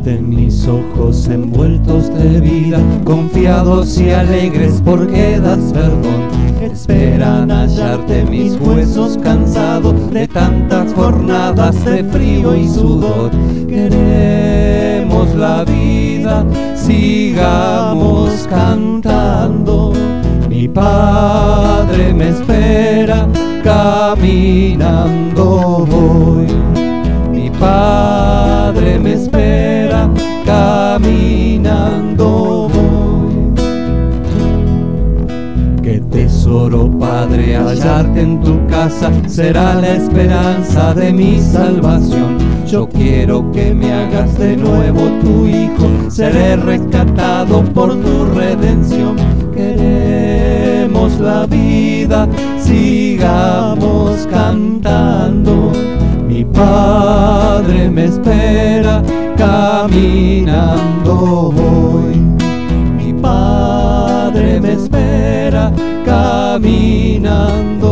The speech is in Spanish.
Ten mis ojos envueltos de vida, confiados y alegres porque das perdón. Esperan hallarte mis huesos cansados de tantas jornadas de frío y sudor. Queremos la vida, sigamos cantando. Mi Padre me espera, caminando voy. Mi Padre me espera, caminando voy. Qué tesoro, Padre, hallarte en tu casa, será la esperanza de mi salvación. Yo quiero que me hagas de nuevo tu hijo, seré rescatado por tu redención. Queremos la vida, sigamos cantando. Mi Padre me espera, caminando voy. Mi Padre me espera, caminando